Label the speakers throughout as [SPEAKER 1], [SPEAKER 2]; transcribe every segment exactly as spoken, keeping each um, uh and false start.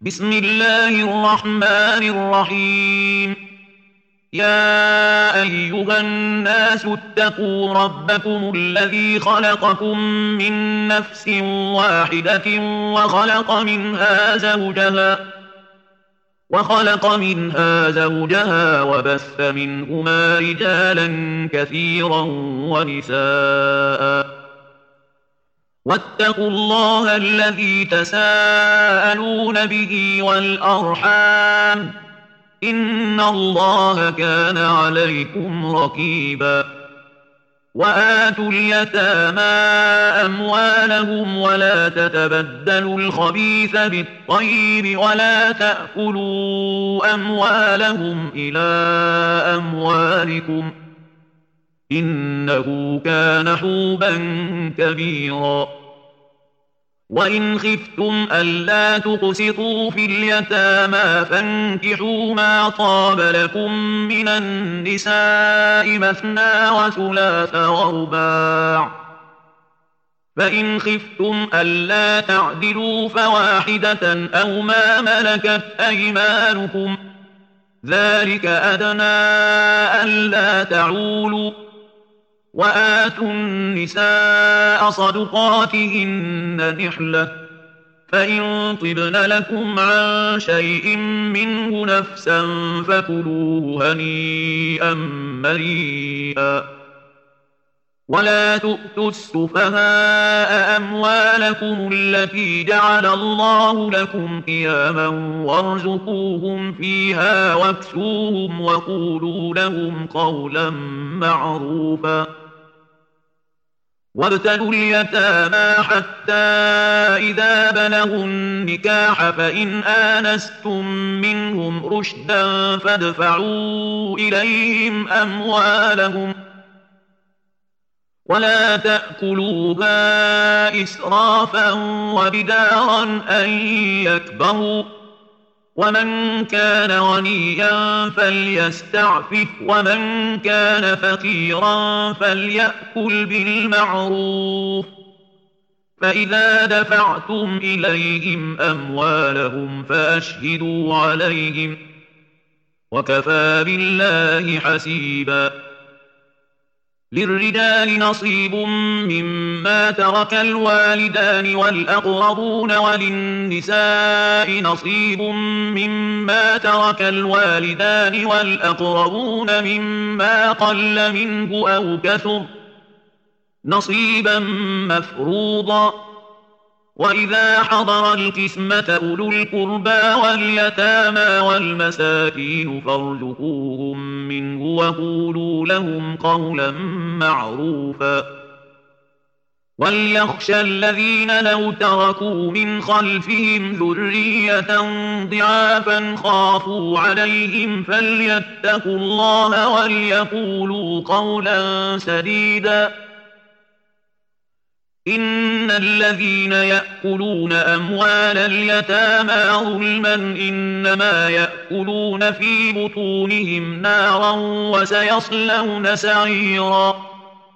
[SPEAKER 1] بسم الله الرحمن الرحيم. يا أيها الناس اتقوا ربكم الذي خلقكم من نفس واحدة وخلق منها زوجها وخلق منها زوجها وبث منهما رجالا كثيرا ونساء. واتقوا الله الذي تساءلون به والأرحام إن الله كان عليكم رقيبا. وآتوا اليتامى أموالهم ولا تتبدلوا الخبيث بالطيب ولا تأكلوا أموالهم إلى أموالكم إنه كان حوبا كبيرا. وإن خفتم ألا تقسطوا في اليتامى فانكحوا ما طاب لكم من النساء مثنى وثلاث ورباع. فإن خفتم ألا تعدلوا فواحدة أو ما ملكت أيمانكم ذلك أدنى ألا تعولوا. وآتوا النساء صدقاتهن نحلة فإن طبن لكم عن شيء منه نفسا فكلوه هنيئا مريئا. ولا تؤتوا السفهاء أموالكم التي جعل الله لكم قياما وارزقوهم فيها واكسوهم وقولوا لهم قولا معروفا. وابتلوا اليتامى حتى إذا بلغوا النكاح فإن آنستم منهم رشدا فادفعوا إليهم أموالهم ولا تأكلوها إسرافا وبدارا أن يكبروا. ومن كان غنيا فليستعفف ومن كان فقيرا فليأكل بالمعروف. فإذا دفعتم إليهم أموالهم فأشهدوا عليهم وكفى بالله حسيبا. للرجال نصيب مما ترك الوالدان والأقربون وللنساء نصيب مما ترك الوالدان والأقربون مما قل منه أو كثر نصيبا مفروضا. وإذا حضر القسمة أولو القربى واليتامى والمساكين فارزقوهم منه وقولوا لهم قولا معروفا. وليخشى الذين لو تركوا من خلفهم ذرية ضعافا خافوا عليهم فليتقوا الله وليقولوا قولا سديدا. إن الذين يأكلون أموال اليتامى ظلما إنما يأكلون في بطونهم نارا وسيصلون سعيرا.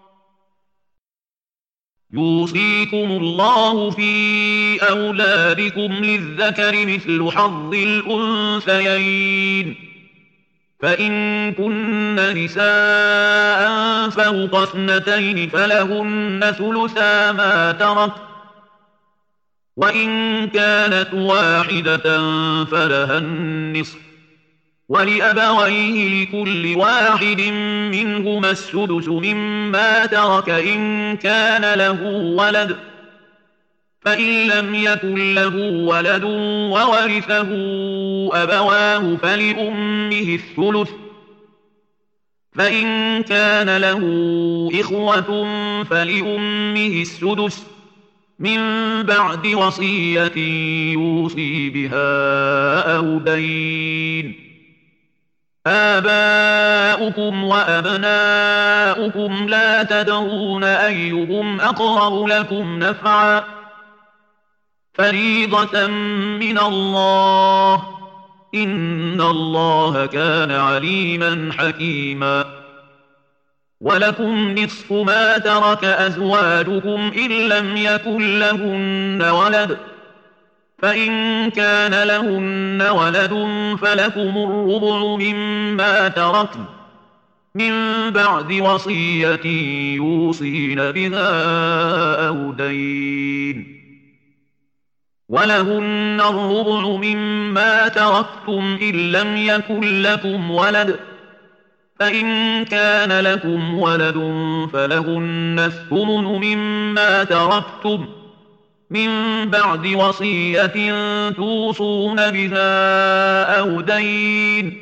[SPEAKER 1] يوصيكم الله في أولادكم للذكر مثل حظ الأنثيين فإن كن نساء فوق اثنتين فلهن ثلثا ما ترك وإن كانت واحدة فلها النصف ولأبويه لكل واحد منهما السدس مما ترك إن كان له ولد فإن لم يكن له ولد وورثه أبواه فلأمه الثلث فإن كان له إخوة فلأمه السدس من بعد وصية يوصي بها أو دين. آباؤكم وأبناؤكم لا تدرون أيهم أقرب لكم نفعا فريضة من الله إن الله كان عليما حكيما. ولكم نصف ما ترك أزواجكم إن لم يكن لهن ولد فإن كان لهن ولد فلكم الربع مما تركن من بعد وصية يوصين بها أو دين، ولهن الربع مما تركتم إن لم يكن لكم ولد، فإن كان لكم ولد فلهن الثمن مما تركتم من بعد وصية توصون بها أو دين،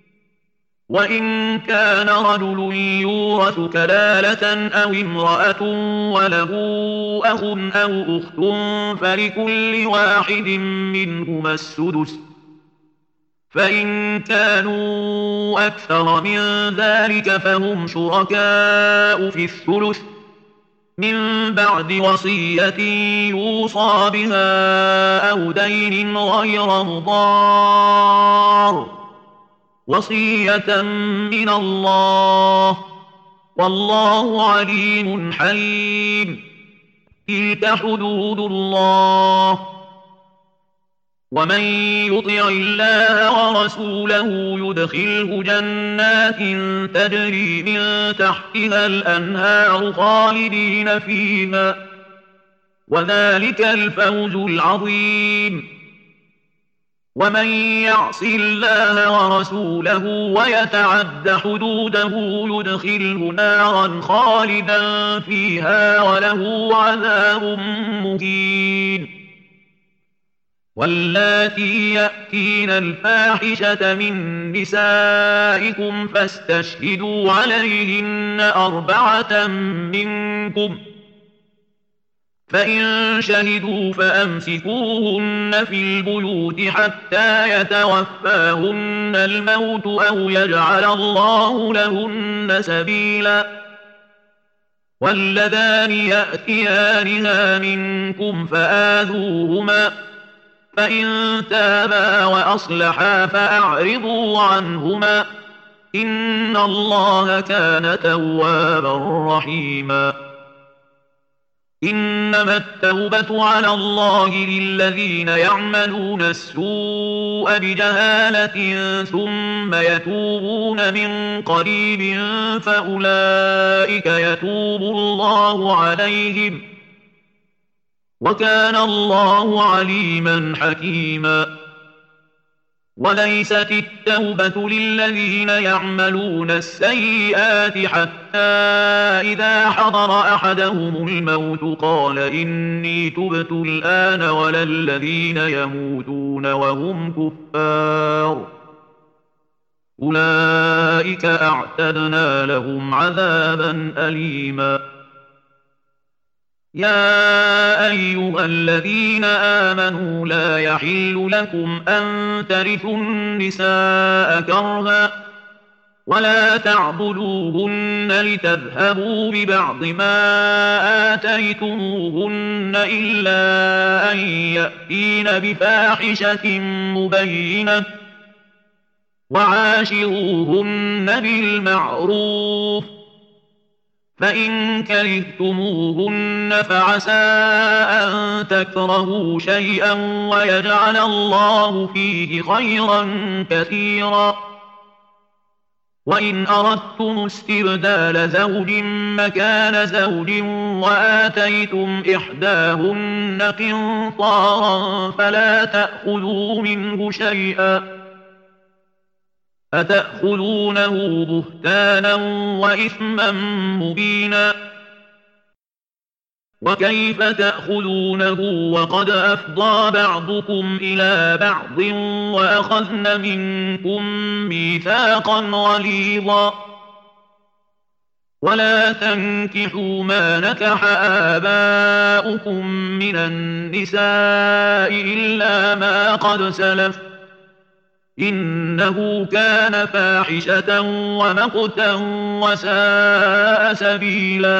[SPEAKER 1] وإن كان رجل يورث كلالة أو امرأة وله أخ أو أخت فلكل واحد منهما السدس، فإن كانوا أكثر من ذلك فهم شركاء في الثلث من بعد وصية يوصى بها أو دين غير مضار، وصية من الله، والله عليم حليم. تلك حدود الله، ومن يطع الله ورسوله يدخله جنات تجري من تحتها الأنهار خالدين فيها، وذلك الفوز العظيم. ومن يعص الله ورسوله ويتعد حدوده يدخله نارا خالدا فيها وله عذاب مهين. واللاتي يأتين الفاحشة من نسائكم فاستشهدوا عليهن أربعة منكم، فإن شهدوا فأمسكوهن في البيوت حتى يتوفاهن الموت أو يجعل الله لهن سبيلا. واللذان يأتيانها منكم فآذوهما، فإن تابا وأصلحا فأعرضوا عنهما، إن الله كان توابا رحيما. إنما التوبة على الله للذين يعملون السوء بجهالة ثم يتوبون من قريب فأولئك يتوب الله عليهم، وكان الله عليما حكيما. وليست التوبة للذين يعملون السيئات حتى إذا حضر أحدهم الموت قال إني تبت الآن، ولا الذين يموتون وهم كفار، أولئك أعتدنا لهم عذابا أليما. يا أيها الذين آمنوا لا يحل لكم أن ترثوا النساء كرها ولا تعضلوهن لتذهبوا ببعض ما آتيتموهن إلا أن يأتين بفاحشة مبينة، وعاشروهن بالمعروف، فإن كرهتموهن فعسى أن تكرهوا شيئا ويجعل الله فيه خيرا كثيرا. وإن أردتم استبدال زوج مكان زوج وآتيتم إحداهن قنطارا فلا تأخذوا منه شيئا، أتأخذونه بهتانا وإثما مبينا، وكيف تأخذونه وقد أفضى بعضكم إلى بعض وأخذن منكم ميثاقا غليظا. ولا تنكحوا ما نكح آباؤكم من النساء إلا ما قد سلف، إنه كان فاحشة ومقتا وساء سبيلا.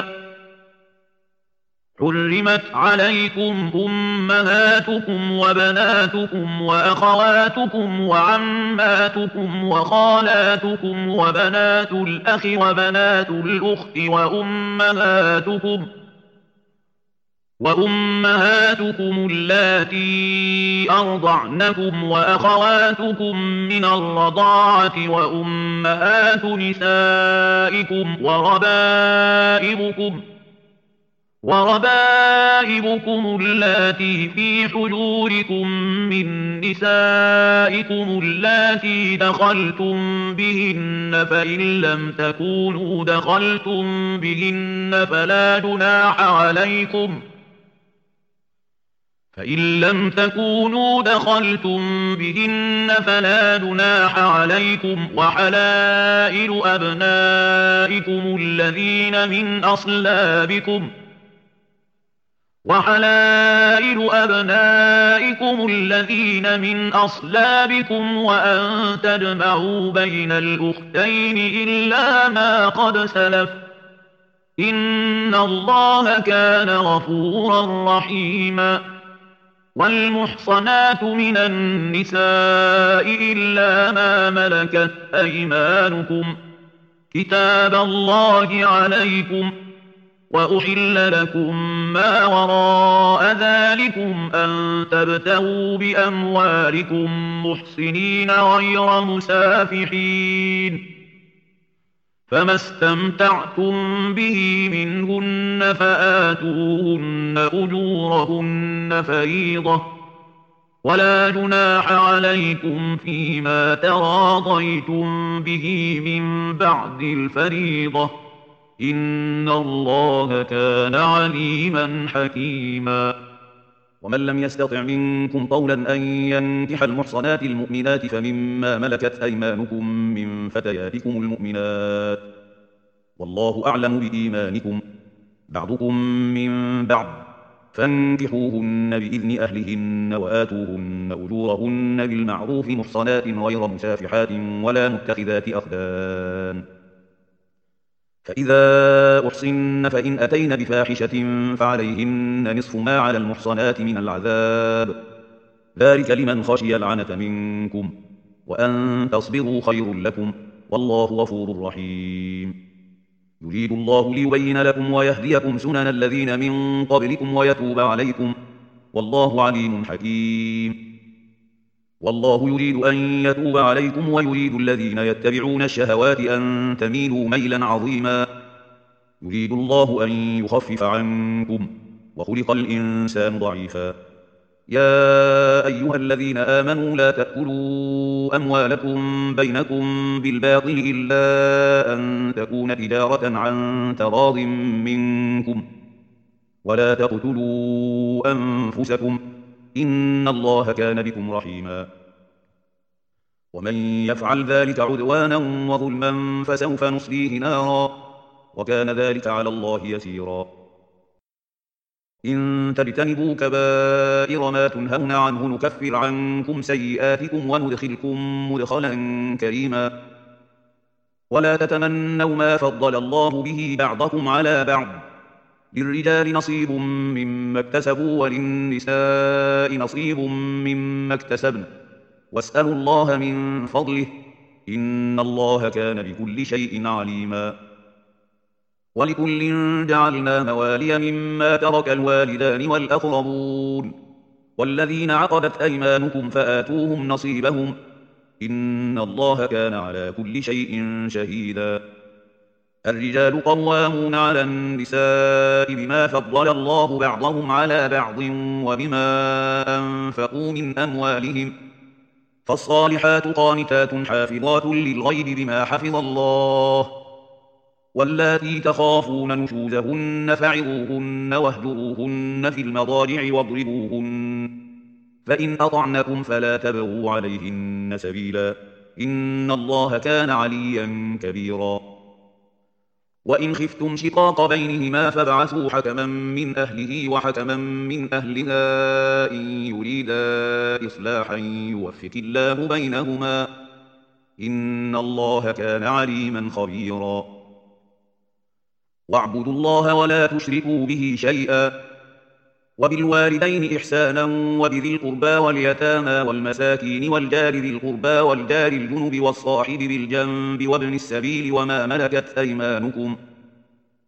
[SPEAKER 1] حرمت عليكم أمهاتكم وبناتكم وأخواتكم وعماتكم وخالاتكم وبنات الأخ وبنات الأخت وأمهاتكم وأمهاتكم اللاتي أرضعنكم وأخواتكم من الرضاعة وأمهات نسائكم وربائبكم وربائبكم اللاتي في حجوركم من نسائكم اللاتي دخلتم بهن فإن لم تكونوا دخلتم بهن فلا جناح عليكم فإن لم تكونوا دخلتم بهن فلا جناح عليكم وحلائل أبنائكم الذين من أصلابكم وحلائل أبنائكم الذين من أصلابكم وأن تجمعوا بين الأختين إلا ما قد سلف إن الله كان غفورا رحيما والمحصنات من النساء إلا ما ملكت أيمانكم كتاب الله عليكم وأحل لكم ما وراء ذلكم أن تبتغوا بأموالكم محصنين غير مسافحين فما استمتعتم به منهن فآتوهن أجورهن فريضة ولا جناح عليكم فيما تراضيتم به من بعد الفريضة إن الله كان عليما حكيما
[SPEAKER 2] ومن لم يستطع منكم طولا أن ينكح المحصنات المؤمنات فمما ملكت أيمانكم من فتياتكم المؤمنات والله أعلم بإيمانكم بعضكم من بعض فانكحوهن بإذن أهلهن وآتوهن أجورهن بالمعروف محصنات غير مسافحات ولا متخذات أخدان فإذا أحصن فإن أتين بفاحشة فعليهن نصف ما على المحصنات من العذاب ذلك لمن خشي العنة منكم وأن تصبروا خير لكم والله غفور رحيم يريد الله ليبين لكم ويهديكم سنن الذين من قبلكم ويتوب عليكم والله عليم حكيم والله يريد أن يتوب عليكم ويريد الذين يتبعون الشهوات أن تميلوا ميلا عظيما يريد الله أن يخفف عنكم وخلق الإنسان ضعيفا يا أيها الذين آمنوا لا تأكلوا أموالكم بينكم بالباطل إلا أن تكون تجارة عن تراض منكم ولا تقتلوا أنفسكم إن الله كان بكم رحيما ومن يفعل ذلك عدوانا وظلما فسوف نصليه نارا وكان ذلك على الله يسيرا إن تجتنبوا كبائر ما تنهون عنه نكفر عنكم سيئاتكم وندخلكم مدخلا كريما ولا تتمنوا ما فضل الله به بعضكم على بعض للرجال نصيب مما اكتسبوا وللنساء نصيب مما اكتسبن واسألوا الله من فضله إن الله كان بكل شيء عليما ولكل جعلنا موالي مما ترك الوالدان والأقربون والذين عقدت أيمانكم فآتوهم نصيبهم إن الله كان على كل شيء شهيدا الرجال قوامون على النساء بما فضل الله بعضهم على بعض وبما أنفقوا من أموالهم فالصالحات قانتات حافظات للغيب بما حفظ الله واللاتي تخافون نشوزهن فعظوهن واهجروهن في المضاجع واضربوهن فإن أطعنكم فلا تبغوا عليهن سبيلا إن الله كان عليا كبيرا وإن خفتم شقاق بينهما فابعثوا حكما من أهله وحكما من أهلها إن يريدا إصلاحا يوفق الله بينهما إن الله كان عليما خبيرا واعبدوا الله ولا تشركوا به شيئا وبالوالدين إحسانا وبذي القربى واليتامى والمساكين والجار ذي القربى والجار الجنب والصاحب بالجنب وابن السبيل وما ملكت أيمانكم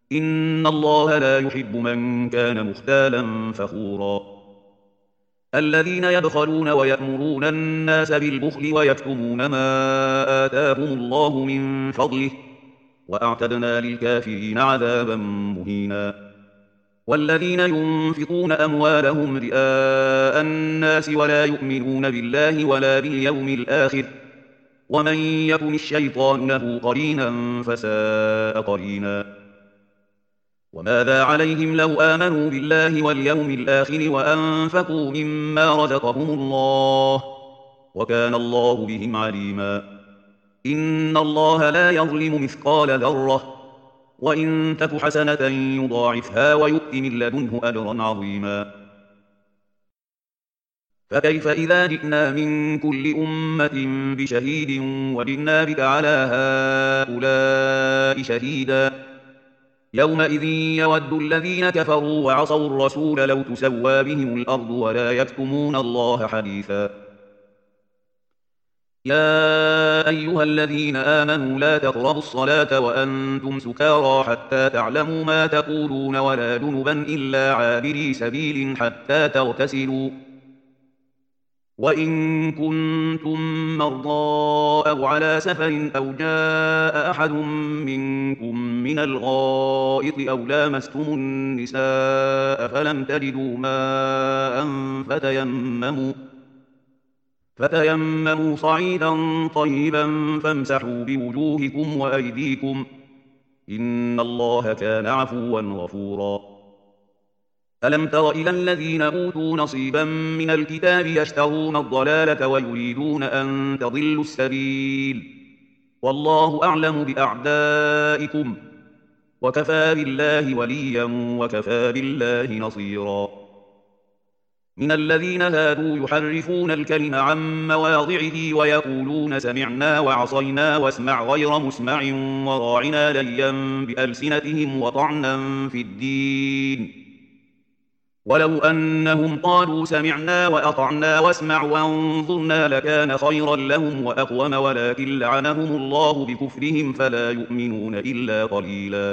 [SPEAKER 2] إن الله لا يحب من كان مختالا فخورا الذين يبخلون ويأمرون الناس بالبخل ويكتمون ما آتاهم الله من فضله وأعتدنا للكافرين عذابا مهينا والذين ينفقون أموالهم رئاء الناس ولا يؤمنون بالله ولا باليوم الآخر ومن يكن الشيطان له قرينا فساء قرينا وماذا عليهم لو آمنوا بالله واليوم الآخر وأنفقوا مما رزقهم الله وكان الله بهم عليما إن الله لا يظلم مثقال ذرة وإن تك حسنة يضاعفها ويؤت من لدنه أجرا عظيما فكيف إذا جئنا من كل أمة بشهيد وجئنا بك على هؤلاء شهيدا يومئذ يود الذين كفروا وعصوا الرسول لو تسوى بهم الأرض ولا يكتمون الله حديثا يا أيها الذين آمنوا لا تقربوا الصلاة وأنتم سكارى حتى تعلموا ما تقولون ولا جنبا إلا عابري سبيل حتى تغتسلوا وإن كنتم مرضى أو على سفر أو جاء أحد منكم من الغائط أو لامستم النساء فلم تجدوا ماء فتيمموا فتيمموا صعيدا طيبا فامسحوا بوجوهكم وأيديكم إن الله كان عفوا غفورا ألم تر إلى الذين أوتوا نصيبا من الكتاب يشترون الضلالة ويريدون أن تضلوا السبيل والله أعلم بأعدائكم وكفى بالله وليا وكفى بالله نصيرا من الذين هادوا يحرفون الكلم عن مواضعه ويقولون سمعنا وعصينا واسمع غير مسمع وراعنا ليا بألسنتهم وطعنا في الدين ولو أنهم قالوا سمعنا وأطعنا واسمع وانظرنا لكان خيرا لهم وأقوم ولكن لعنهم الله بكفرهم فلا يؤمنون إلا قليلا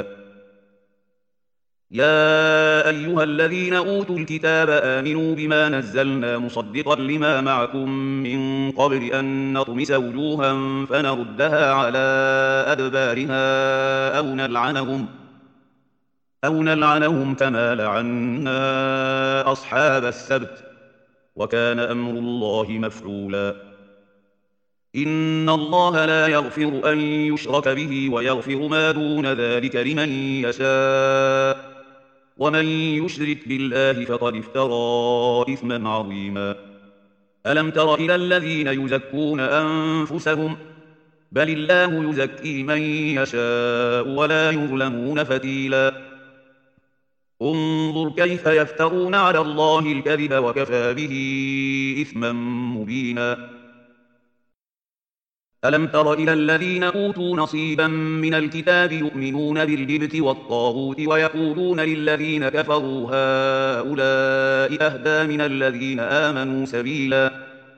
[SPEAKER 2] يا أيها الذين أوتوا الكتاب آمنوا بما نزلنا مصدقا لما معكم من قبل أن نطمس وجوها فنردها على أدبارها أو نلعنهم أو نلعنهم كما لعنا أصحاب السبت وكان أمر الله مفعولا إن الله لا يغفر أن يشرك به ويغفر ما دون ذلك لمن يشاء ومن يشرك بالله فقد افترى إثما عظيما ألم تر إلى الذين يزكون أنفسهم بل الله يزكي من يشاء ولا يظلمون فتيلا انظر كيف يفترون على الله الكذب وكفى به إثما مبينا ألم تر إلى الذين أوتوا نصيبا من الكتاب يؤمنون بالجبت والطاغوت ويقولون للذين كفروا هؤلاء أهدى من الذين آمنوا سبيلا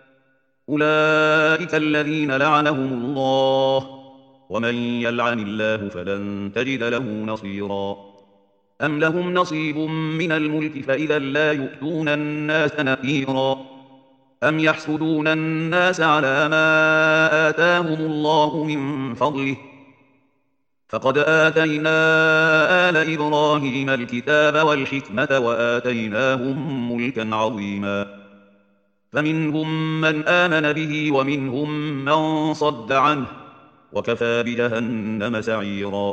[SPEAKER 2] أولئك الذين لعنهم الله ومن يلعن الله فلن تجد له نصيرا أم لهم نصيب من الملك فإذا لا يؤتون الناس نقيرا أم يحسدون الناس على ما آتاهم الله من فضله فقد آتينا آل إبراهيم الكتاب والحكمة وآتيناهم ملكا عظيما فمنهم من آمن به ومنهم من صد عنه وكفى بجهنم سعيرا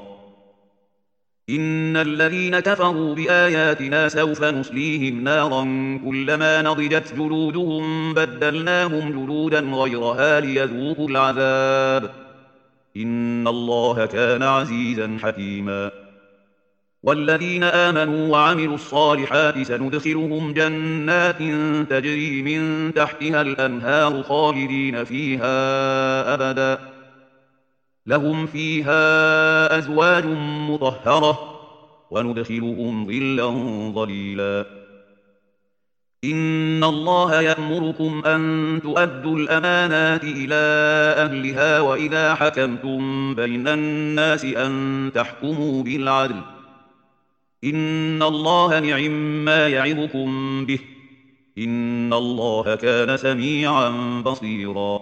[SPEAKER 2] إن الذين كفروا بآياتنا سوف نصليهم نارا كلما نضجت جلودهم بدلناهم جلودا غيرها ليذوقوا العذاب إن الله كان عزيزا حكيما والذين آمنوا وعملوا الصالحات سندخلهم جنات تجري من تحتها الأنهار خالدين فيها أبدا لهم فيها أزواج مطهرة وندخلهم ظلا ظليلا إن الله يأمركم أن تؤدوا الأمانات إلى أهلها وإذا حكمتم بين الناس أن تحكموا بالعدل إن الله نعم ما يعظكم به إن الله كان سميعا بصيرا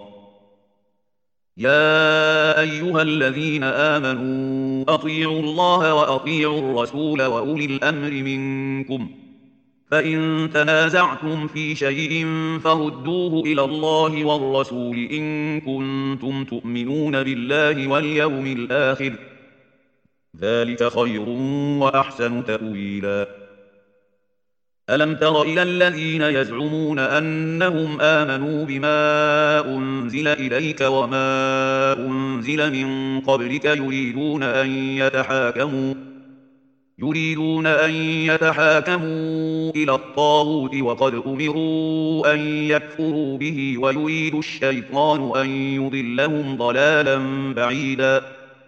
[SPEAKER 2] يا أيها الذين آمنوا أطيعوا الله وأطيعوا الرسول وأولي الأمر منكم فإن تنازعتم في شيء فردوه إلى الله والرسول إن كنتم تؤمنون بالله واليوم الآخر ذلك خير وأحسن تأويلا ألم تر إلى الذين يزعمون أنهم آمنوا بما أنزل إليك وما أنزل من قبلك يريدون أن يتحاكموا يريدون أن يتحاكموا إلى الطاغوت وقد أمروا أن يكفروا به ويريد الشيطان أن يضلهم ضلالا بعيدا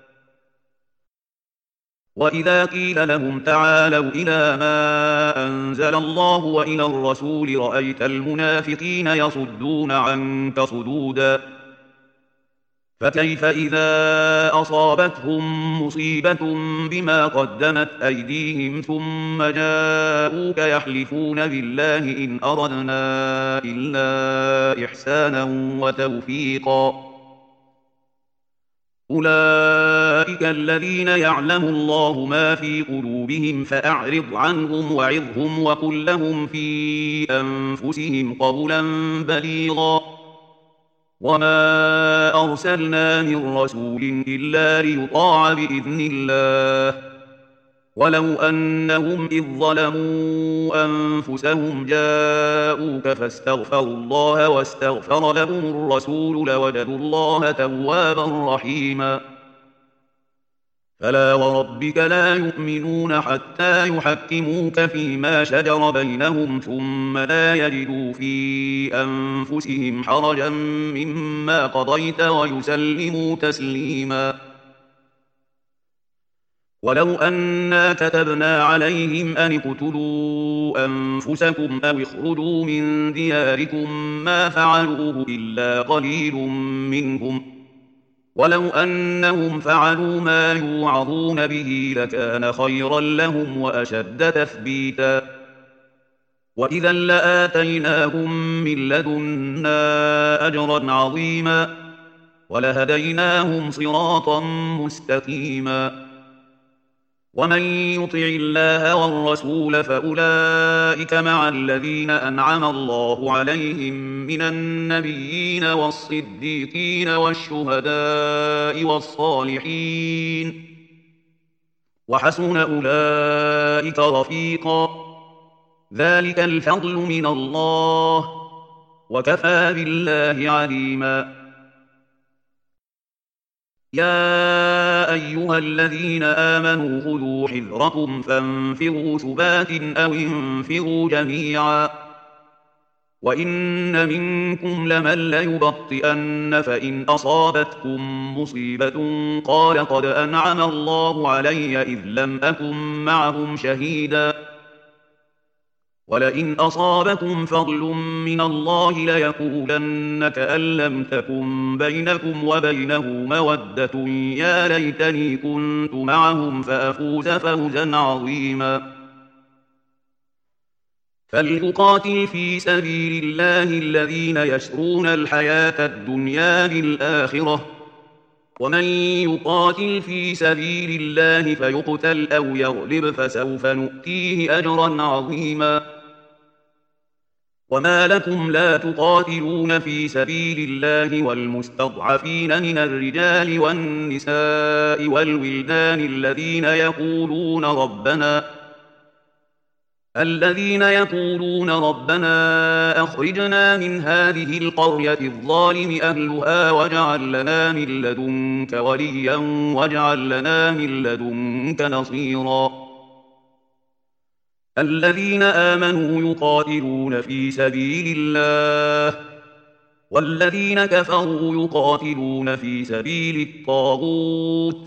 [SPEAKER 2] وإذا قيل لهم تعالوا إلى ما أنزل الله وإلى الرسول رأيت المنافقين يصدون عنك صدودا فكيف إذا أصابتهم مصيبة بما قدمت أيديهم ثم جاءوك يحلفون بالله إن أردنا إلا إحسانا وتوفيقا أولئك الذين يعلم الله ما في قلوبهم فأعرض عنهم وعظهم وقل لهم في أنفسهم قولا بليغا وما أرسلنا من رسول إلا ليطاع بإذن الله ولو أنهم إذ ظلموا أنفسهم جاءوك فاستغفروا الله واستغفر لهم الرسول لوجدوا الله توابا رحيما فلا وربك لا يؤمنون حتى يحكموك فيما شجر بينهم ثم لا يجدوا في أنفسهم حرجا مما قضيت ويسلموا تسليما ولو أنا كتبنا عليهم أن اقتلوا أنفسكم أو اخرجوا من دياركم ما فعلوه إلا قليل منهم ولو أنهم فعلوا ما يوعظون به لكان خيرا لهم وأشد تثبيتا وإذا لآتيناهم من لدنا أجرا عظيما ولهديناهم صراطا مستقيما ومن يطع الله والرسول فأولئك مع الذين أنعم الله عليهم من النبيين والصديقين والشهداء والصالحين وحسن أولئك رفيقا ذلك الفضل من الله وكفى بالله عليما يا أيها الذين آمنوا خذوا حذركم فانفروا ثبات أو انفروا جميعا وإن منكم لمن ليبطئن فإن أصابتكم مصيبة قال قد أنعم الله علي إذ لم أكن معهم شهيدا ولئن أصابكم فضل من الله ليقولن كأن لم تكن بينكم وبينه مودة يا ليتني كنت معهم فأفوز فوزا عظيما فليقاتل في سبيل الله الذين يشرون الحياة الدنيا بالآخرة ومن يقاتل في سبيل الله فيقتل أو يغلب فسوف نؤتيه أجرا عظيما وما لكم لا تقاتلون في سبيل الله والمستضعفين من الرجال والنساء والولدان الذين يقولون ربنا الذين يقولون ربنا أخرجنا من هذه القرية الظالم أهلها واجعل لنا من لدنك وليا واجعل لنا من لدنك نصيرا الذين آمنوا يقاتلون في سبيل الله والذين كفروا يقاتلون في سبيل الطاغوت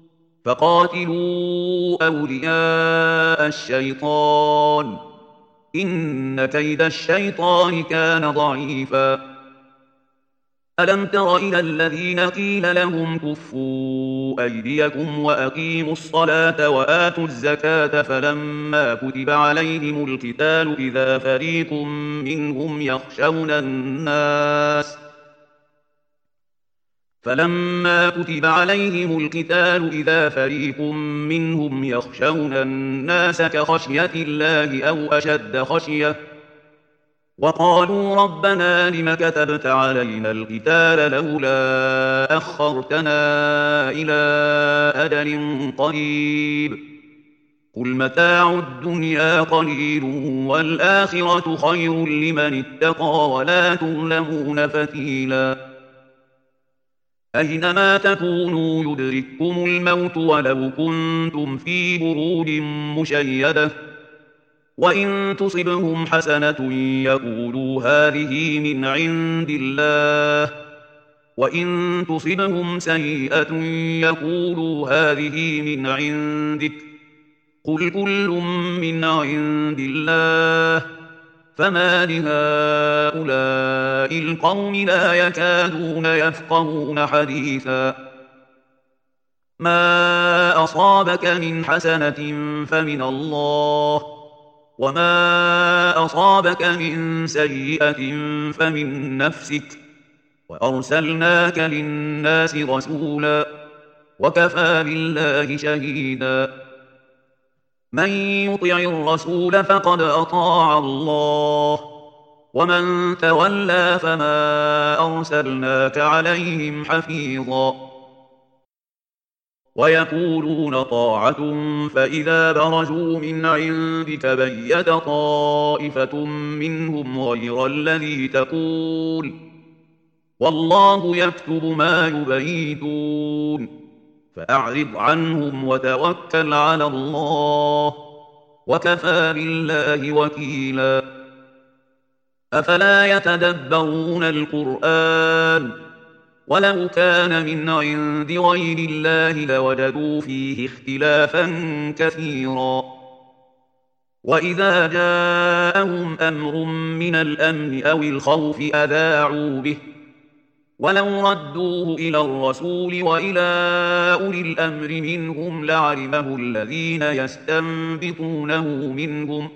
[SPEAKER 2] فقاتلوا أولياء الشيطان إن كيد الشيطان كان ضعيفا ألم تر إلى الذين قيل لهم كفوا أيديكم وأقيموا الصلاة وآتوا الزكاة فلما كتب عليهم القتال إذا فريق منهم يخشون الناس فلما كتب عليهم القتال إذا فريق منهم يخشون الناس كخشية الله أو أشد خشية وقالوا ربنا لم كتبت علينا القتال لولا أخرتنا إلى أجل قريب قل متاع الدنيا قليل والآخرة خير لمن اتقى ولا تظلمون فتيلا أينما تكونوا يدرككم الموت ولو كنتم في بروج مشيدة وإن تصبهم حسنة يقولوا هذه من عند الله وإن تصبهم سيئة يقولوا هذه من عندك قل كل من عند الله فما لهؤلاء القوم لا يكادون يفقهون حديثا ما أصابك من حسنة فمن الله وما أصابك من سيئة فمن نفسك وأرسلناك للناس رسولا وكفى بالله شهيدا من يطع الرسول فقد أطاع الله ومن تولى فما أرسلناك عليهم حفيظا ويقولون طاعة فإذا برزوا من عندك بيت طائفة منهم غير الذي تقول والله يكتب ما يبيتون فأعرض عنهم وتوكل على الله وكفى بالله وكيلا أفلا يتدبرون القرآن ولو كان من عند غير الله لوجدوا فيه اختلافا كثيرا وإذا جاءهم أمر من الأمن أو الخوف أذاعوا به ولو ردوه إلى الرسول وإلى أولي الأمر منهم لعلمه الذين يستنبطونه منهم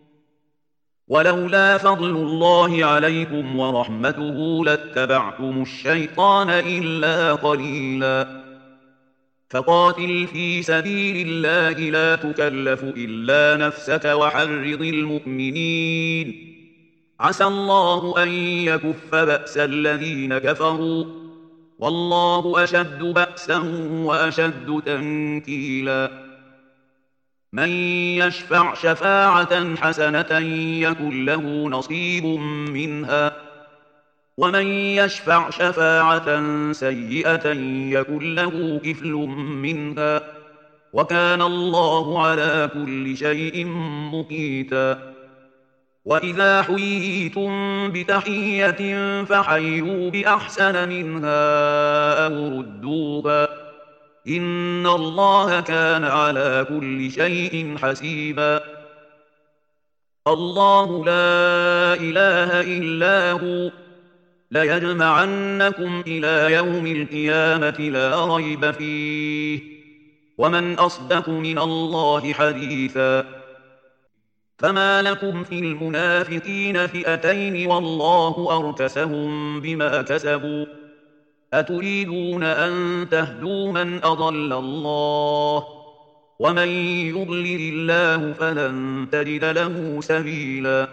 [SPEAKER 2] ولولا فضل الله عليكم ورحمته لاتبعتم الشيطان إلا قليلا فقاتل في سبيل الله لا تكلف إلا نفسك وحرض المؤمنين عسى الله أن يكف بأس الذين كفروا والله أشد بأسا وأشد تنكيلا من يشفع شفاعة حسنة يكن له نصيب منها ومن يشفع شفاعة سيئة يكن له كفل منها وكان الله على كل شيء مقيتا وإذا حييتم بتحية فحيوا بأحسن منها أو ردوها إن الله كان على كل شيء حسيبا الله لا إله إلا هو ليجمعنكم إلى يوم القيامة لا ريب فيه ومن أصدق من الله حديثا فما لكم في المنافقين فئتين والله أركسهم بما كسبوا أتريدون أن تهدوا من أضل الله ومن يضلل الله فلن تجد له سبيلا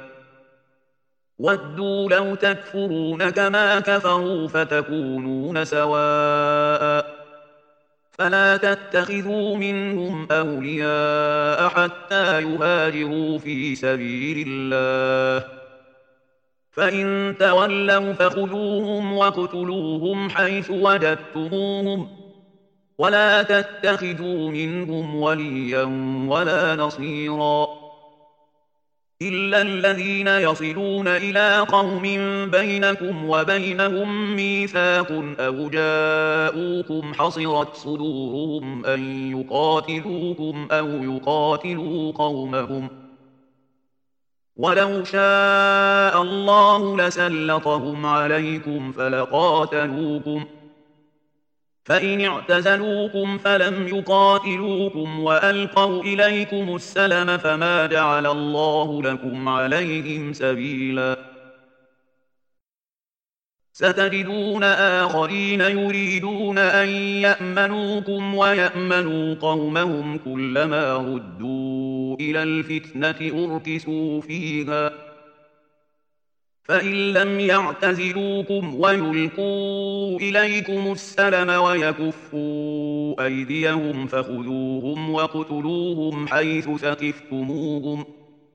[SPEAKER 2] ودوا لو تكفرون كما كفروا فتكونون سواء فلا تتخذوا منهم أولياء حتى يهاجروا في سبيل الله فإن تولوا فخذوهم واقتلوهم حيث وجدتموهم ولا تتخذوا منهم وليا ولا نصيرا إلا الذين يصلون إلى قوم بينكم وبينهم ميثاق أو جاءوكم حصرت صدورهم أن يقاتلوكم أو يقاتلوا قومهم
[SPEAKER 1] ولو شاء الله لسلطهم عليكم فلقاتلوكم فإن اعتزلوكم فلم يقاتلوكم وألقوا إليكم السلم فما جعل الله لكم عليهم سبيلا ستجدون آخرين يريدون أن يأمنوكم ويأمنوا قومهم كلما ردوا إلى الفتنة أركسوا فيها فإن لم يعتزلوكم ويلقوا إليكم السلم ويكفوا أيديهم فخذوهم واقتلوهم حيث ثقفتموهم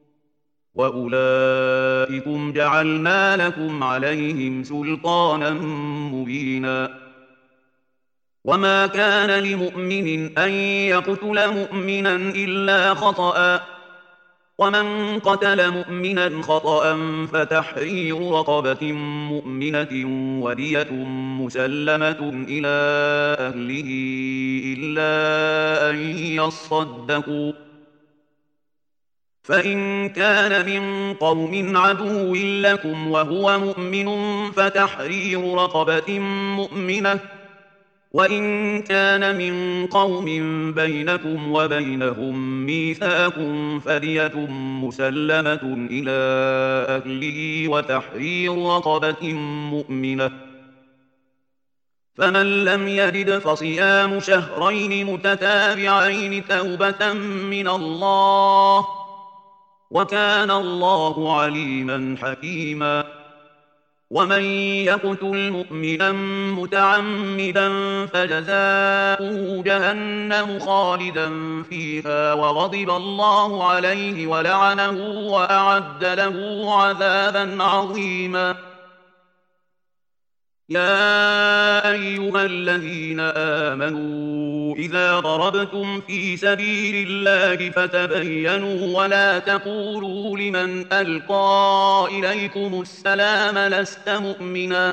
[SPEAKER 1] وأولئكم جعلنا لكم عليهم سلطانا مبينا وما كان لمؤمن أن يقتل مؤمنا إلا خطأ ومن قتل مؤمنا خطأ فتحرير رقبة مؤمنة ودية مسلمة إلى أهله إلا أن يصدقوا فإن كان من قوم عدو لكم وهو مؤمن فتحرير رقبة مؤمنة وإن كان من قوم بينكم وبينهم ميثاق فدية مسلمة إلى أهله وتحرير رقبة مؤمنة فمن لم يجد فصيام شهرين متتابعين توبة من الله وكان الله عليما حكيما ومن يقتل مؤمنا متعمدا فجزاؤه جهنم خالدا فيها وغضب الله عليه ولعنه وأعد له عذابا عظيما يا أيها الذين آمنوا إذا ضربتم في سبيل الله فتبينوا ولا تقولوا لمن ألقى إليكم السلام لست مؤمنا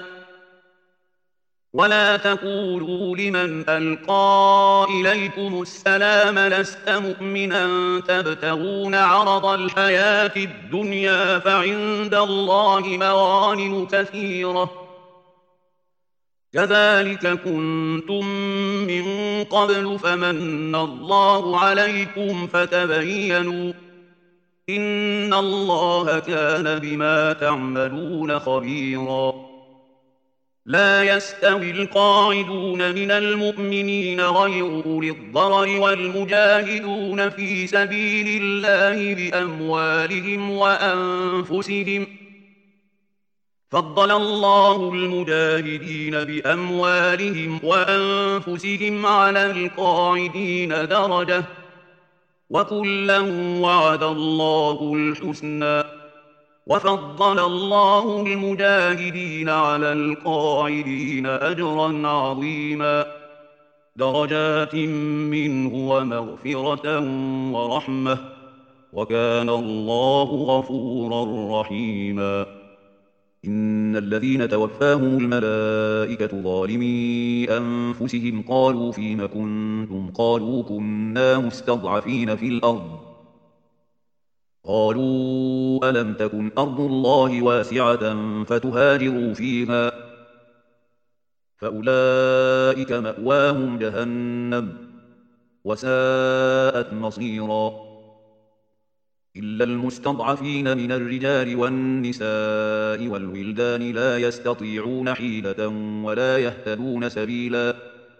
[SPEAKER 1] ولا تقولوا لمن ألقى إليكم السلام لست مؤمنا تبتغون عرض الحياة الدنيا فعند الله مغانم كثيرة كذلك كنتم من قبل فمن الله عليكم فتبينوا إن الله كان بما تعملون خبيرا لا يستوي القاعدون من المؤمنين غير أولي الضرر والمجاهدون في سبيل الله بأموالهم وأنفسهم فضل الله المجاهدين بأموالهم وأنفسهم على القاعدين درجة وكلا وعد الله الحسنى وفضل الله المجاهدين على القاعدين أجرا عظيما درجات منه ومغفرة ورحمة وكان الله غفورا رحيما إن الذين توفاهم الملائكة ظالمي أنفسهم قالوا فيم كنتم قالوا كنا مستضعفين في الأرض قالوا ألم تكن أرض الله واسعة فتهاجروا فيها فأولئك مأواهم جهنم وساءت مصيرا إلا المستضعفين من الرجال والنساء والولدان لا يستطيعون حيلة ولا يهتدون سبيلا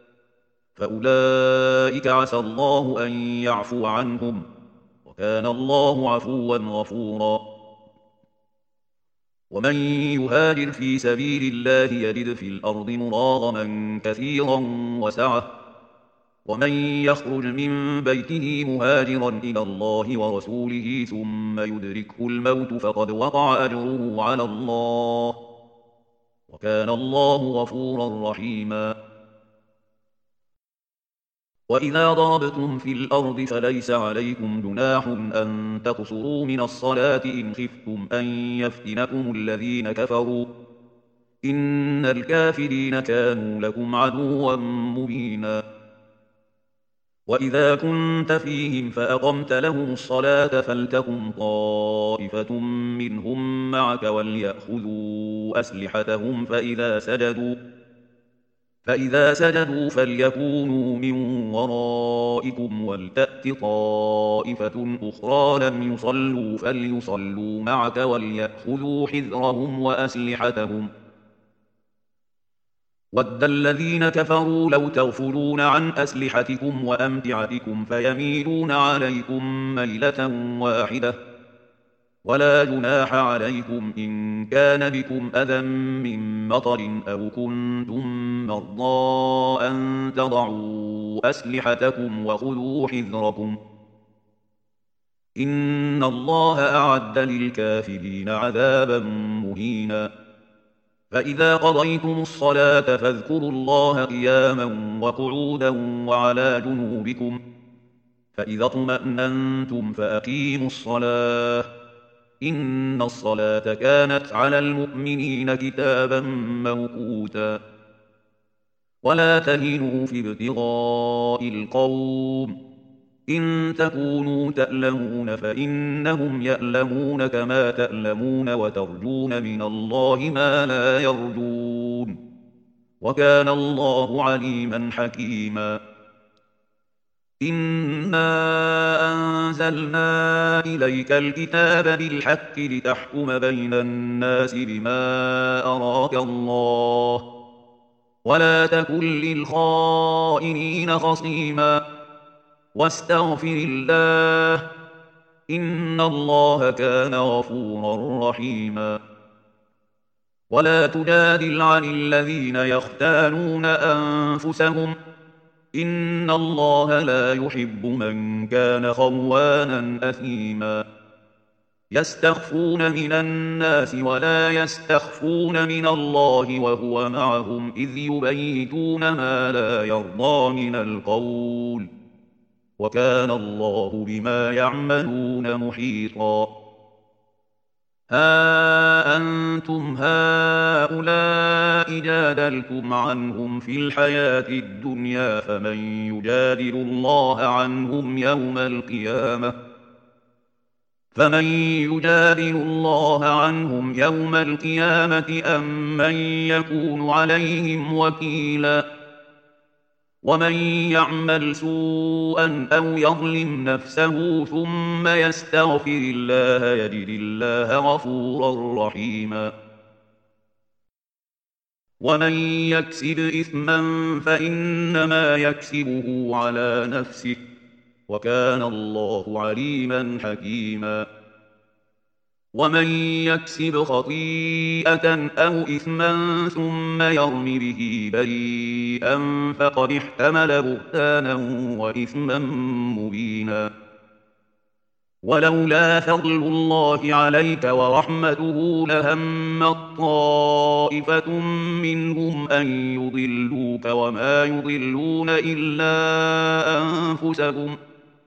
[SPEAKER 1] فأولئك عسى الله أن يعفو عنهم وكان الله عفوا غفورا ومن يهاجر في سبيل الله يجد في الأرض مراغما كثيرا وسعة ومن يخرج من بيته مهاجرا إلى الله ورسوله ثم يدركه الموت فقد وقع أجره على الله وكان الله غفورا رحيما وإذا ضربتم في الأرض فليس عليكم جناح أن تقصروا من الصلاة إن خفتم أن يفتنكم الذين كفروا إن الكافرين كانوا لكم عدوا مبينا وإذا كنت فيهم فأقمت لهم الصلاة فلتقم طائفة منهم معك وليأخذوا أسلحتهم فإذا سجدوا فإذا سجدوا فليكونوا من ورائكم ولتأت طائفة أخرى لم يصلوا فليصلوا معك وليأخذوا حذرهم وأسلحتهم ود الذين كفروا لو تغفلون عن أسلحتكم وأمتعتكم فيميلون عليكم ميلة واحدة ولا جناح عليكم إن كان بكم أذى من مطر أو كنتم مرضى أن تضعوا أسلحتكم وخذوا حذركم إن الله أعد للكافرين عذابا مهينا فإذا قضيتم الصلاة فاذكروا الله قياما وقعودا وعلى جنوبكم فإذا اطمأننتم فأقيموا الصلاة إن الصلاة كانت على المؤمنين كتابا موقوتا ولا تهنوا في ابتغاء القوم إن تكونوا تألمون فإنهم يألمون كما تألمون وترجون من الله ما لا يرجون وكان الله عليما حكيما إنا أنزلنا إليك الكتاب بالحق لتحكم بين الناس بما أراك الله ولا تكن للخائنين خصيما واستغفر الله إن الله كان غفورا رحيما ولا تجادل عن الذين يختانون أنفسهم إن الله لا يحب من كان خوانا أثيما يستخفون من الناس ولا يستخفون من الله وهو معهم إذ يبيتون ما لا يرضى من القول وكان الله بما يعملون محيطا ها أنتم هؤلاء جادلتم عنهم في الحياة الدنيا فمن يجادل الله عنهم يوم القيامة فمن يجادل الله عنهم يوم القيامة أم من يكون عليهم وكيلا ومن يعمل سوءا أو يظلم نفسه ثم يستغفر الله يجد الله غفورا رحيما ومن يكسب إثما فإنما يكسبه على نفسه وكان الله عليما حكيما ومن يكسب خطيئة أو إثما ثم يرم به بريئا فقد احتمل بهتانا وإثما مبينا ولولا فضل الله عليك ورحمته لهمت طائفة منهم أن يضلوك وما يضلون إلا أنفسهم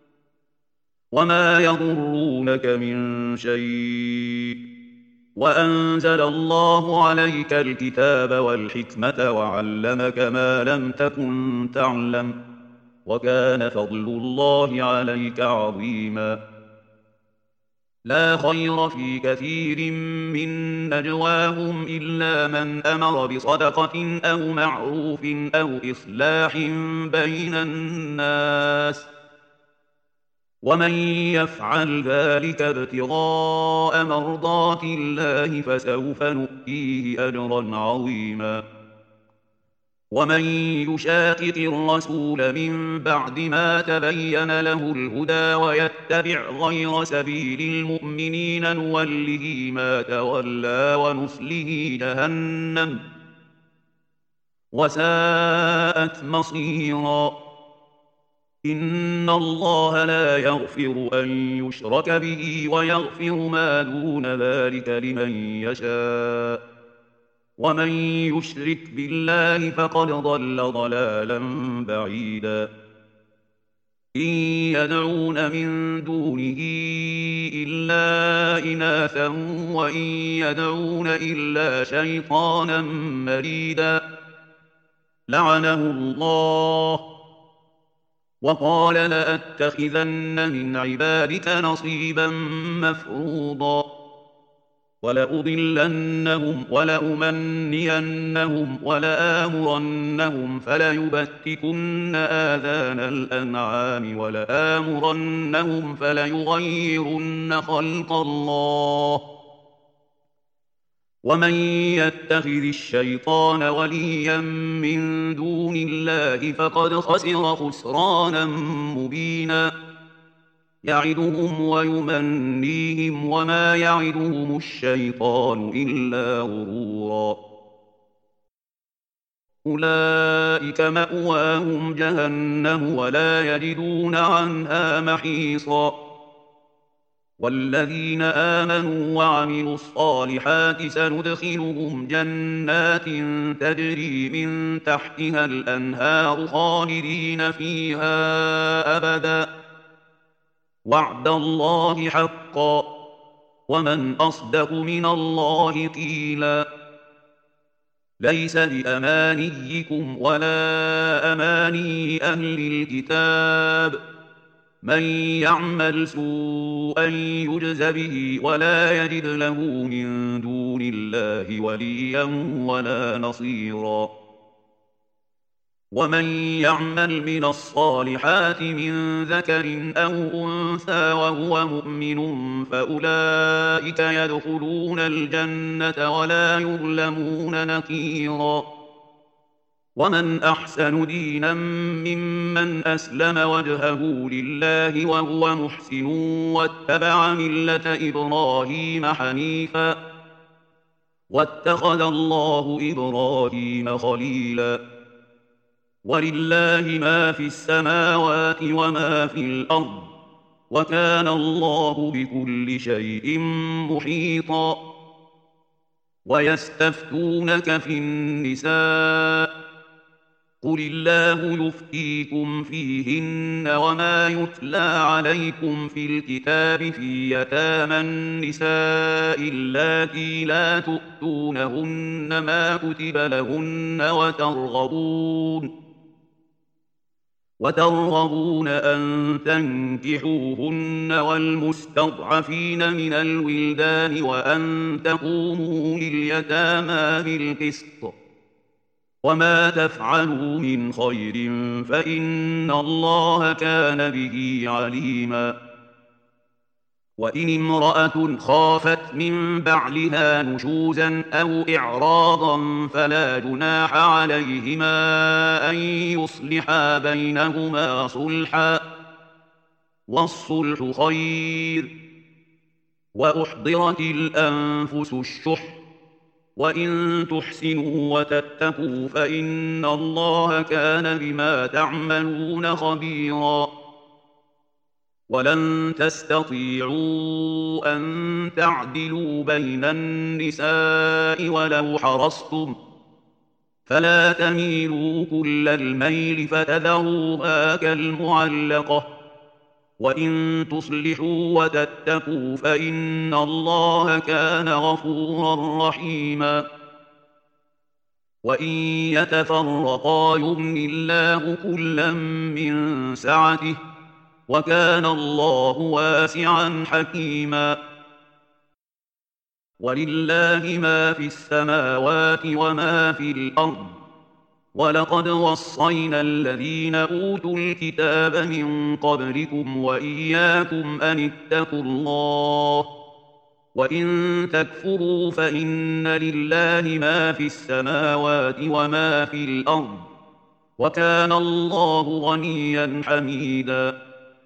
[SPEAKER 1] وما يضرونك من شيء وأنزل الله عليك الكتاب والحكمة وعلمك ما لم تكن تعلم وكان فضل الله عليك عظيما لا خير في كثير من نجواهم إلا من أمر بصدقة أو معروف أو إصلاح بين الناس ومن يفعل ذلك ابتغاء مرضات الله فسوف نؤتيه أجرا عظيما ومن يشاقق الرسول من بعد ما تبين له الهدى ويتبع غير سبيل المؤمنين نوله ما تولى ونصله جهنم وساءت مصيرا إن الله لا يغفر أن يشرك به ويغفر ما دون ذلك لمن يشاء ومن يشرك بالله فقد ضل ضلالا بعيدا إن يدعون من دونه إلا إناثا وإن يدعون إلا شيطانا مريدا لعنه الله وقال لأتخذن من عبادك نصيبا مفروضا ولأضلنهم ولأمنينهم ولآمرنهم فليبتكن آذان الأنعام ولآمرنهم فليغيرن خلق الله ومن يتخذ الشيطان وليا من دون الله فقد خسر خسرانا مبينا يعدهم ويمنيهم وما يعدهم الشيطان إلا غرورا أولئك مأواهم جهنم ولا يجدون عنها محيصا والذين آمنوا وعملوا الصالحات سندخلهم جنات تجري من تحتها الأنهار خالدين فيها أبدا وعد الله حقا ومن أصدق من الله قيلا ليس بأمانيكم ولا أماني أهل الكتاب من يعمل سوءا يجز به ولا يجد له من دون الله وليا ولا نصيرا ومن يعمل من الصالحات من ذكر أو أنثى وهو مؤمن فأولئك يدخلون الجنة ولا يظلمون نقيرا ومن أحسن دينا ممن أسلم وجهه لله وهو محسن واتبع ملة إبراهيم حنيفا واتخذ الله إبراهيم خليلا ولله ما في السماوات وما في الأرض وكان الله بكل شيء محيطا ويستفتونك في النساء قل الله يفتيكم فيهن وما يتلى عليكم في الكتاب في يتامى النساء اللاتي لا تؤتونهن ما كتب لهن وترغبون وترغبون أن تنكحوهن والمستضعفين من الولدان وأن تقوموا لليتامى بالقسط وما تفعلوا من خير فإن الله كان به عليما وإن امرأة خافت من بعلها نشوزا أو إعراضا فلا جناح عليهما أن يصلحا بينهما صلحا والصلح خير وأحضرت الأنفس الشح وإن تحسنوا وتتقوا فإن الله كان بما تعملون خبيرا ولن تستطيعوا أن تعدلوا بين النساء ولو حرصتم فلا تميلوا كل الميل فتذروها كالمعلقة وإن تصلحوا وتتقوا فإن الله كان غفورا رحيما وإن يتفرقا يغن الله كلا من سعته وكان الله واسعا حكيما ولله ما في السماوات وما في الأرض ولقد وصينا الذين أوتوا الكتاب من قبلكم وإياكم أن اتقوا الله وإن تكفروا فإن لله ما في السماوات وما في الأرض وكان الله غنيا حميدا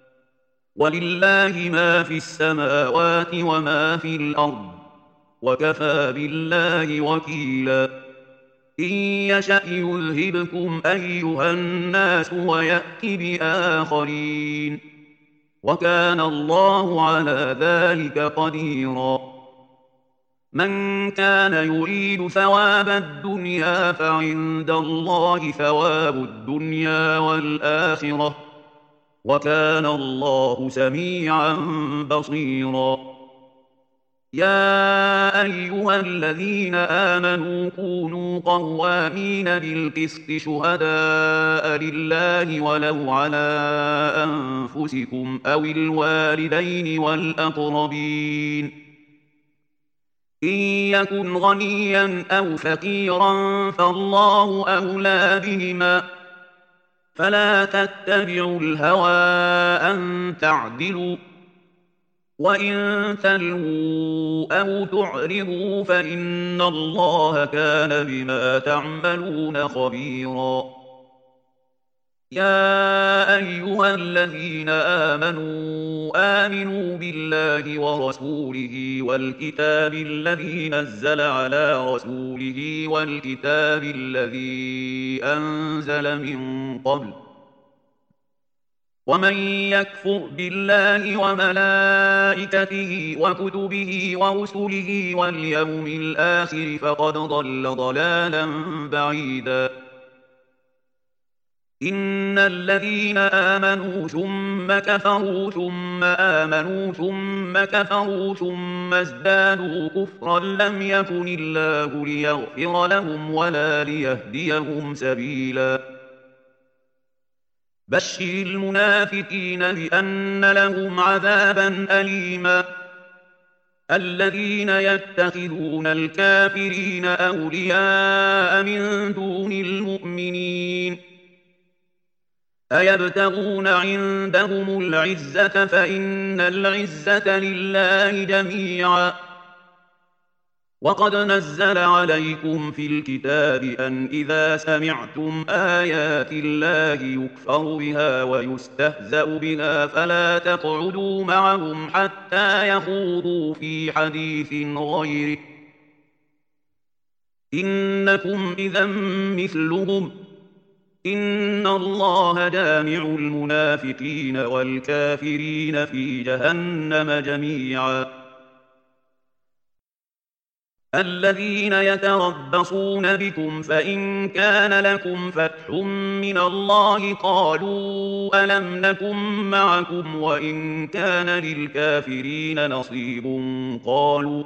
[SPEAKER 1] ولله ما في السماوات وما في الأرض وكفى بالله وكيلا إن يشأ يذهبكم أيها الناس ويأت بآخرين وكان الله على ذلك قديرا من كان يريد ثواب الدنيا فعند الله ثواب الدنيا والآخرة وكان الله سميعا بصيرا يا أيها الذين آمنوا كونوا قوامين بالقسط شهداء لله ولو على أنفسكم أو الوالدين والأقربين إن يكن غنيا أو فقيرا فالله أولى بهما فلا تتبعوا الهوى أن تعدلوا وإن تلووا أو تعرضوا فإن الله كان بما تعملون خبيرا يا أيها الذين آمنوا آمنوا بالله ورسوله والكتاب الذي نزل على رسوله والكتاب الذي أنزل من قبل ومن يكفر بالله وملائكته وكتبه ورسله واليوم الآخر فقد ضل ضلالا بعيدا إن الذين آمنوا ثم كفروا ثم آمنوا ثم كفروا ثم ازدادوا كفرا لم يكن الله ليغفر لهم ولا ليهديهم سبيلا بشر المنافقين بأن لهم عذابا أليما الذين يتخذون الكافرين أولياء من دون المؤمنين أيبتغون عندهم العزة فإن العزة لله جميعا وقد نزل عليكم في الكتاب أن إذا سمعتم آيات الله يكفر بها ويستهزأ بها فلا تقعدوا معهم حتى يخوضوا في حديث غيره إنكم إذا مثلهم إن الله جامع المنافقين والكافرين في جهنم جميعا الذين يتربصون بكم فإن كان لكم فتح من الله قالوا ألم نكن معكم وإن كان للكافرين نصيب قالوا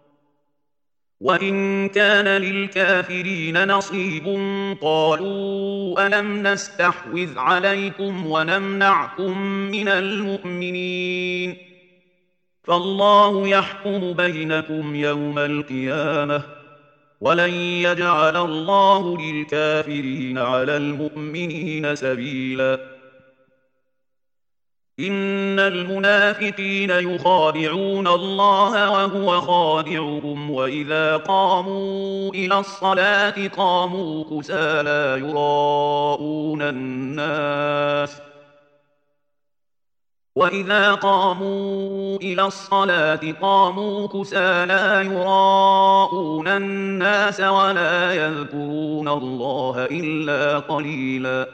[SPEAKER 1] وإن كان للكافرين نصيب قالوا ألم نستحوذ عليكم ونمنعكم من المؤمنين فالله يحكم بينكم يوم القيامة ولن يجعل الله للكافرين على المؤمنين سبيلا إن المنافقين يخادعون الله وهو خادعهم وإذا قاموا إلى الصلاة قاموا كسالى يراءون الناس وإذا قاموا إلى الصلاة قاموا كسالى يراءون الناس ولا يذكرون الله إلا قليلا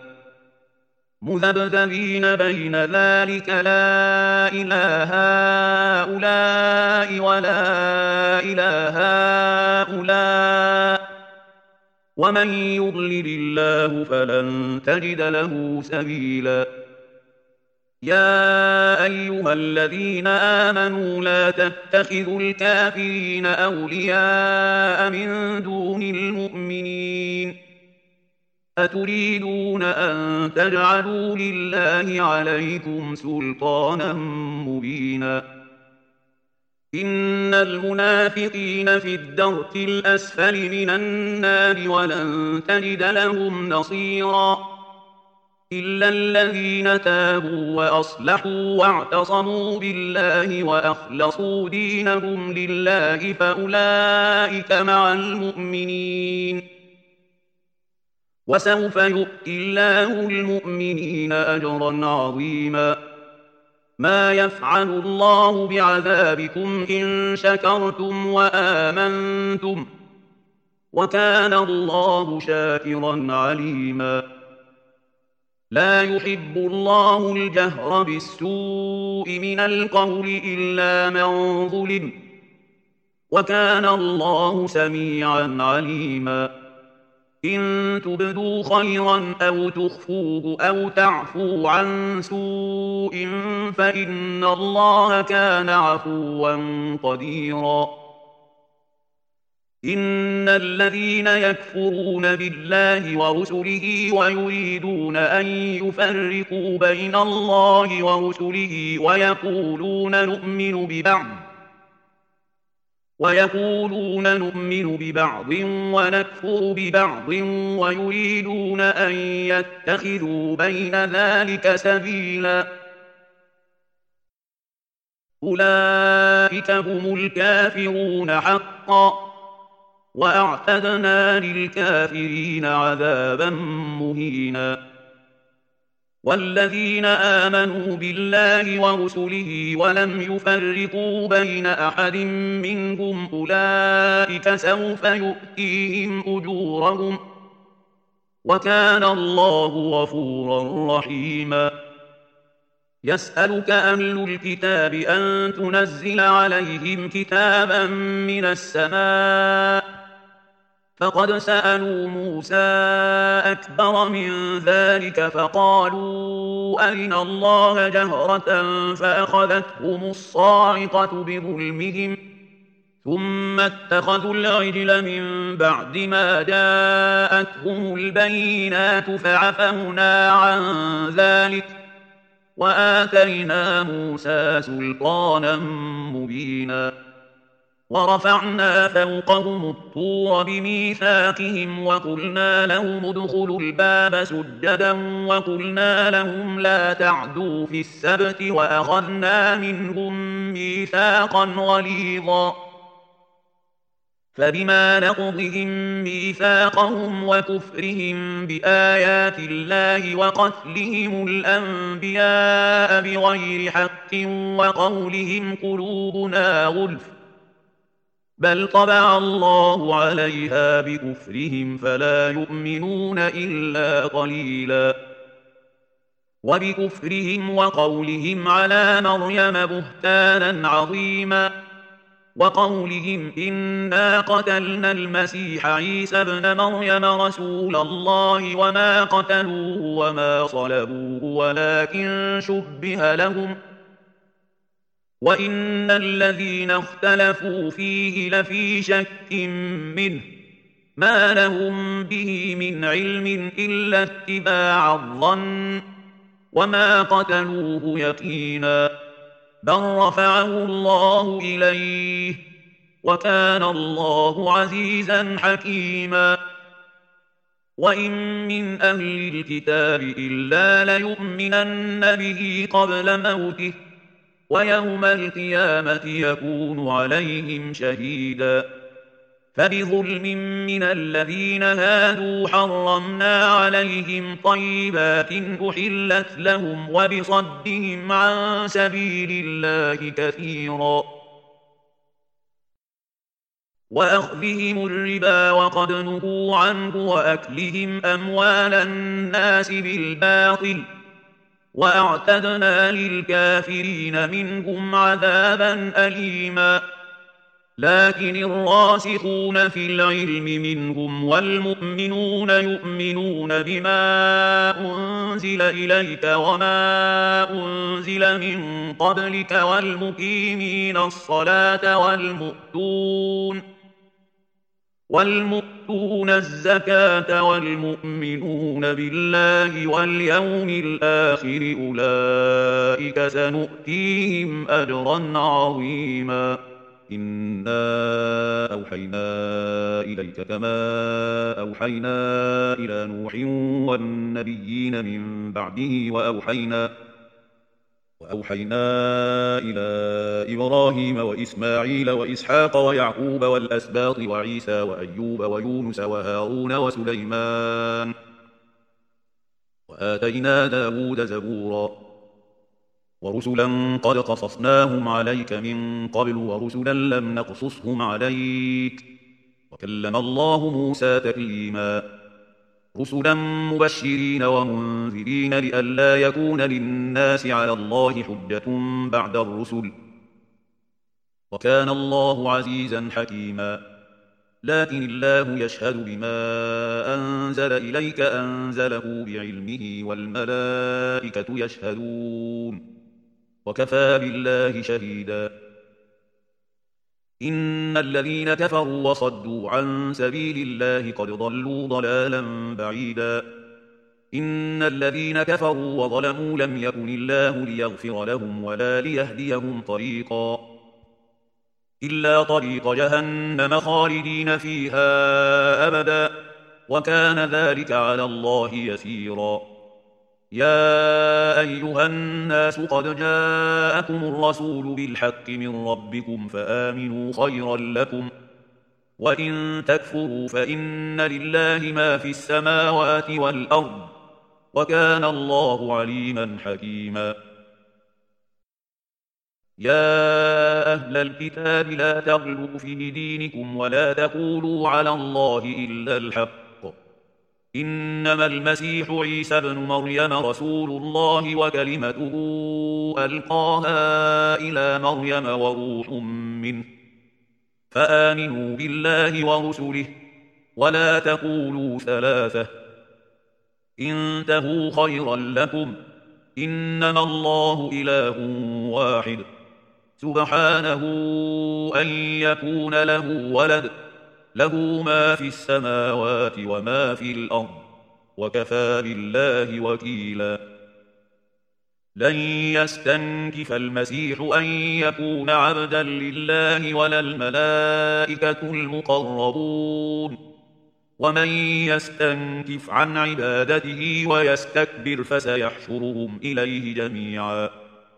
[SPEAKER 1] مذبذبين بين ذلك لا إله هؤلاء ولا إله هؤلاء ومن يضلل الله فلن تجد له سبيلا يا أيها الذين آمنوا لا تتخذوا الكافرين أولياء من دون المؤمنين أتريدون أن تجعلوا لله عليكم سلطانا مبينا إن المنافقين في الدرك الأسفل من النار ولن تجد لهم نصيرا إلا الذين تابوا وأصلحوا واعتصموا بالله وأخلصوا دينهم لله فأولئك مع المؤمنين وسوف يؤتي الله المؤمنين أجرا عظيما ما يفعل الله بعذابكم إن شكرتم وآمنتم وكان الله شاكرا عليما لا يحب الله الجهر بالسوء من القول إلا من ظلم وكان الله سميعا عليما
[SPEAKER 2] إن تبدوا خيرا أو تخفوه أو تعفوا عن سوء فإن الله كان عفوا قديرا. إن الذين يكفرون بالله ورسله ويريدون أن يفرقوا بين الله ورسله ويقولون نؤمن ببعض ويقولون نؤمن ببعض ونكفر ببعض ويريدون أن يتخذوا بين ذلك سبيلا أولئك هم الكافرون حقا وأعتدنا للكافرين عذابا مهينا. والذين آمنوا بالله ورسله ولم يفرقوا بين أحد منهم أولئك سوف يؤتيهم أجورهم وكان الله غفورا رحيما. يسألك أهل الكتاب أن تنزل عليهم كتابا من السماء فقد سألوا موسى أكبر من ذلك فقالوا أرنا الله جهرة فأخذتهم الصاعقة بظلمهم ثم اتخذوا العجل من بعد ما جاءتهم البينات فعفونا عن ذلك وآتينا موسى سلطانا مبينا. ورفعنا فوقهم الطور بميثاقهم وقلنا لهم ادخلوا الباب سجدا وقلنا لهم لا تعدوا في السبت وأخذنا منهم ميثاقا غليظا فبما نقضهم ميثاقهم وكفرهم بآيات الله وقتلهم الأنبياء بغير حق وقولهم قلوبنا غلف بل طبع الله عليها بكفرهم فلا يؤمنون إلا قليلا. وبكفرهم وقولهم على مريم بهتانا عظيما وقولهم إنا قتلنا المسيح عيسى ابن مريم رسول الله وما قتلوه وما صلبوه ولكن شبه لهم وإن الذين اختلفوا فيه لفي شك منه ما لهم به من علم إلا اتباع الظن وما قتلوه يقينا بل رفعه الله إليه وكان الله عزيزا حكيما. وإن من أهل الكتاب إلا ليؤمنن به قبل موته ويوم القيامة يكون عليهم شهيدا. فبظلم من الذين هادوا حرمنا عليهم طيبات أحلت لهم وبصدهم عن سبيل الله كثيرا وأخذهم الربا وقد نهوا عنه وأكلهم أموال الناس بالباطل وأعتدنا للكافرين منهم عذابا أليما. لكن الراسخون في العلم منهم والمؤمنون يؤمنون بما أنزل إليك وما أنزل من قبلك والمقيمين الصلاة والمؤتون والمؤتون الزكاة والمؤمنون بالله واليوم الآخر أولئك سنؤتيهم أجرا عظيما. إنا أوحينا إليك كما أوحينا إلى نوح والنبيين من بعده وأوحينا وأوحينا إلى إبراهيم وإسماعيل وإسحاق ويعقوب والأسباط وعيسى وأيوب ويونس وهارون وسليمان وآتينا داود زبورا ورسلا قد قصصناهم عليك من قبل ورسلا لم نقصصهم عليك وكلم الله موسى تكليما. رسلا مبشرين ومنذرين لئلا يكون للناس على الله حجة بعد الرسل وكان الله عزيزا حكيما.
[SPEAKER 1] لكن الله يشهد بما أنزل إليك أنزله بعلمه والملائكة يشهدون وكفى بالله شهيدا إن الذين كفروا وصدوا عن سبيل الله قد ضلوا ضلالا بعيدا إن الذين كفروا وظلموا لم يكن الله ليغفر لهم ولا ليهديهم طريقا إلا طريق جهنم خالدين فيها أبدا وكان ذلك على الله يسيرا يا أيها الناس قد جاءكم الرسول بالحق من ربكم فآمنوا خيرا لكم وإن تكفروا فإن لله ما في السماوات والأرض وكان الله عليما حكيما يا أهل الكتاب لا تغلوا في دينكم ولا تقولوا على الله إلا الحق إنما المسيح عيسى بن مريم رسول الله وكلمته ألقاها إلى مريم وروح منه فآمنوا بالله ورسله ولا تقولوا ثلاثة انتهوا خيرا لكم إنما الله إله واحد سبحانه أن يكون له ولد له ما في السماوات وما في الأرض وكفى بالله وكيلا لن يستنكف المسيح أن يكون عبدا لله ولا الملائكة المقربون ومن يستنكف عن عبادته ويستكبر فسيحشرهم إليه جميعا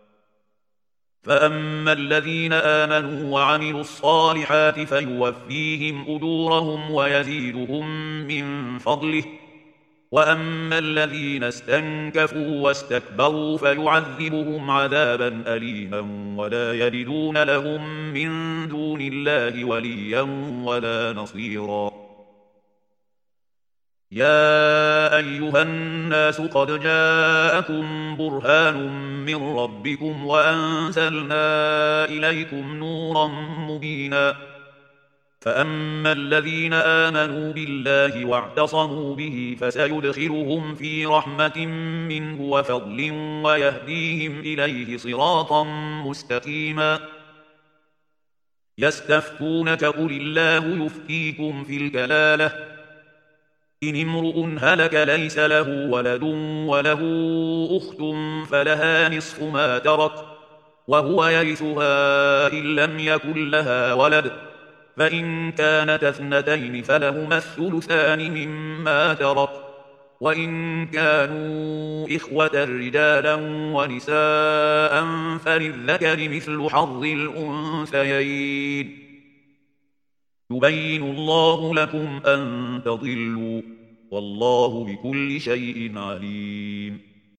[SPEAKER 1] فأما الذين آمنوا وعملوا الصالحات فيوفيهم أجورهم ويزيدهم من فضله وأما الذين استنكفوا واستكبروا فيعذبهم عذابا أليما ولا يجدون لهم من دون الله وليا ولا نصيرا يا أيها الناس قد جاءكم برهان من ربكم وأنزلنا إليكم نورا مبينا فأما الذين آمنوا بالله واعتصموا به فسيدخلهم في رحمة منه وفضل ويهديهم إليه صراطا مستقيما يستفتونك قل الله يفتيكم في الكلالة إن امرؤ هلك ليس له ولد وله أخت فلها نصف ما ترك وهو يرثها إن لم يكن لها ولد فإن كانت اثنتين فلهما الثلثان مما ترك وإن كانوا إخوة رجالا ونساء فللذكر مثل حظ الأنثيين يبين الله لكم أن تضلوا والله بكل شيء عليم